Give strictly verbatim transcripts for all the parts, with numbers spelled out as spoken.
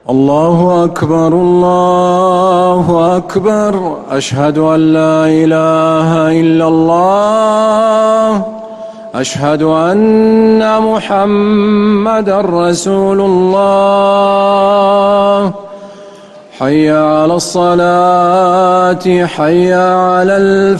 الله أكبر الله أكبر. أشهد أن لا إله إلا الله. أشهد أن محمدًا رسول الله. حي على الصلاة حي على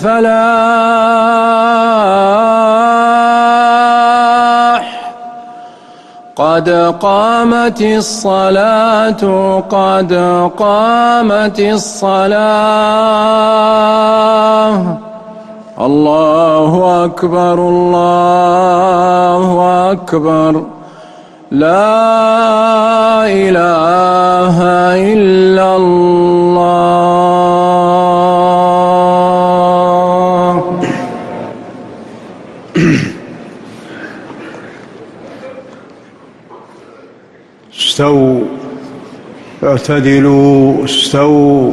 الفلاح. قد قامت الصلاة قد قامت الصلاة. الله أكبر الله أكبر. لا إله إلا الله. استووا اعتدلوا استووا.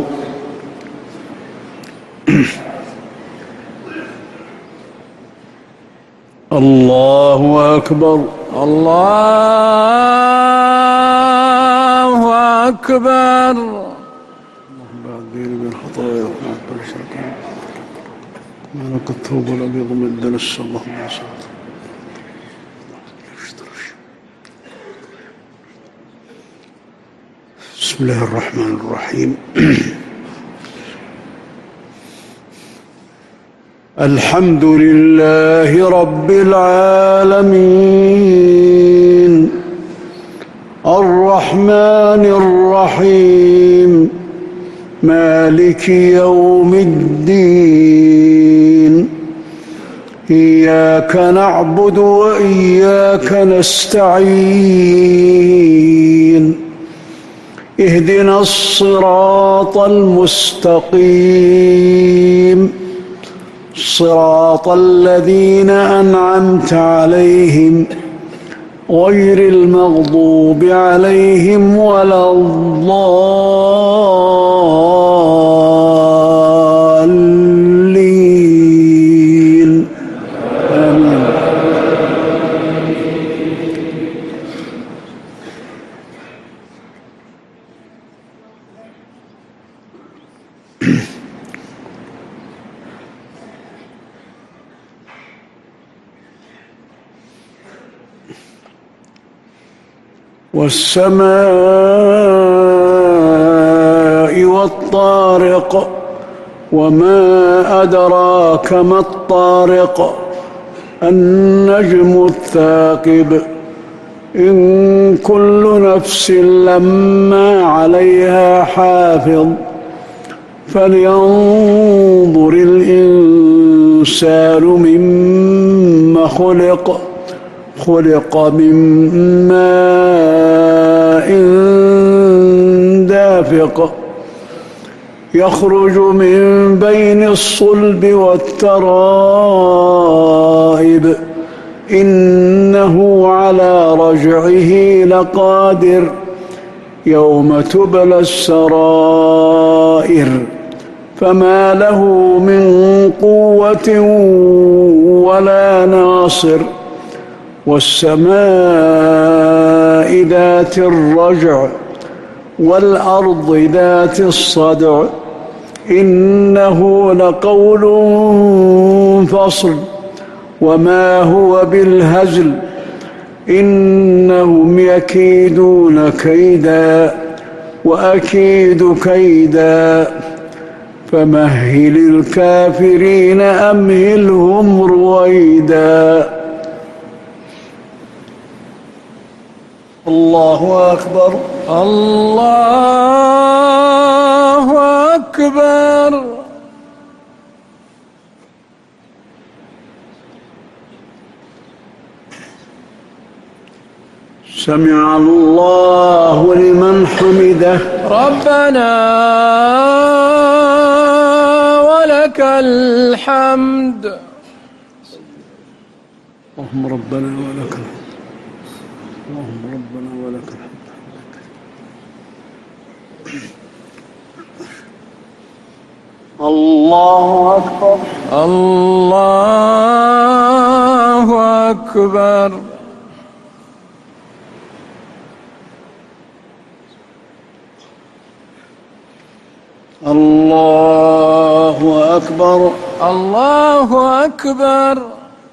الله أكبر الله أكبر. اللهم اهدني من خطاياي وقبل شركا ما لك الثوب الأبيض من الدنس. اللهم صل. بسم الله الرحمن الرحيم. الحمد لله رب العالمين الرحمن الرحيم مالك يوم الدين. إياك نعبد وإياك نستعين. اهدنا الصراط المستقيم صراط الذين أنعمت عليهم غير المغضوب عليهم ولا الضالين. آمين. والسماء والطارق وما أدراك ما الطارق. النجم الثاقب. إن كل نفس لما عليها حافظ. فلينظر الإنسان مما خلق. خلق من ماء دافق يخرج من بين الصلب والترائب. إنه على رجعه لقادر. يوم تبلى السرائر فما له من قوة ولا ناصر. والسماء ذات الرجع والأرض ذات الصدع. إنه لقول فصل وما هو بالهزل. إنهم يكيدون كيدا وأكيد كيدا. فمهل الكافرين أمهلهم رويدا. الله أكبر الله أكبر. سمع الله لمن حمده. ربنا ولك الحمد. اللهم ربنا ولك الحمد. اللهم ربنا ولك الحمد. الله أكبر الله أكبر. الله أكبر. الله أكبر.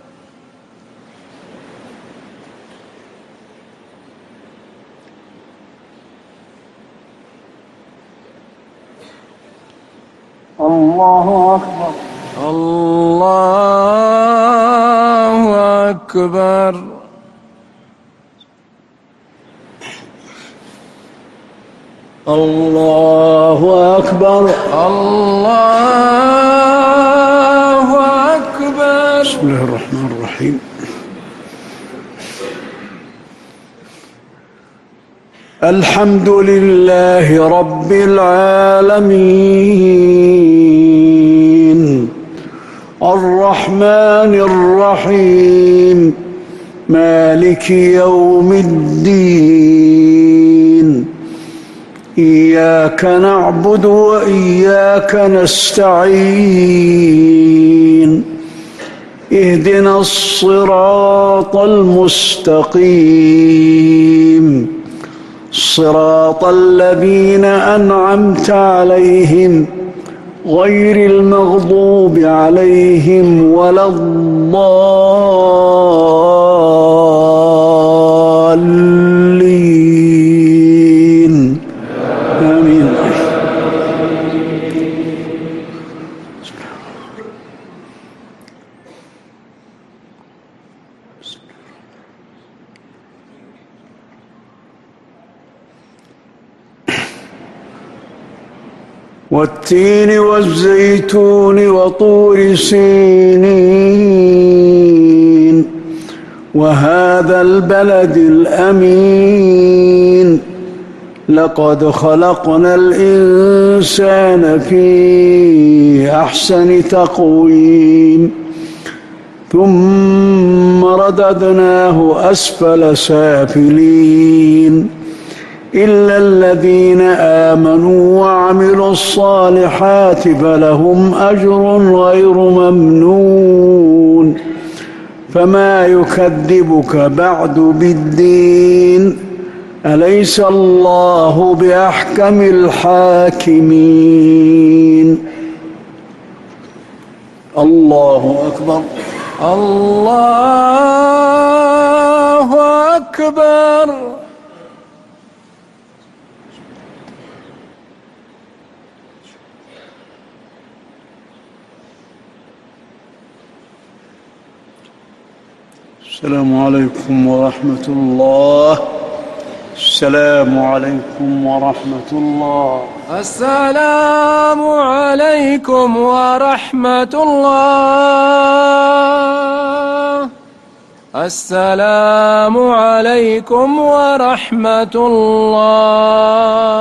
الله أكبر. الله أكبر. الله أكبر. الله أكبر. بسم الله الرحمن الرحيم. الحمد لله رب العالمين الرحمن الرحيم مالك يوم الدين إياك نعبد وإياك نستعين اهدنا الصراط المستقيم صراط الذين أنعمت عليهم غير المغضوب عليهم ولا الضالين آمين. والتين والزيتون وطور سينين وهذا البلد الأمين لقد خلقنا الإنسان في أحسن تقويم ثم رددناه أسفل سافلين إلا الذين آمنوا وعملوا الصالحات فلهم أجر غير ممنون فما يكذبك بعد بالدين أليس الله بأحكم الحاكمين. الله أكبر. الله أكبر. السلام عليكم ورحمة الله. السلام عليكم ورحمة الله. السلام عليكم ورحمة الله. السلام عليكم ورحمة الله.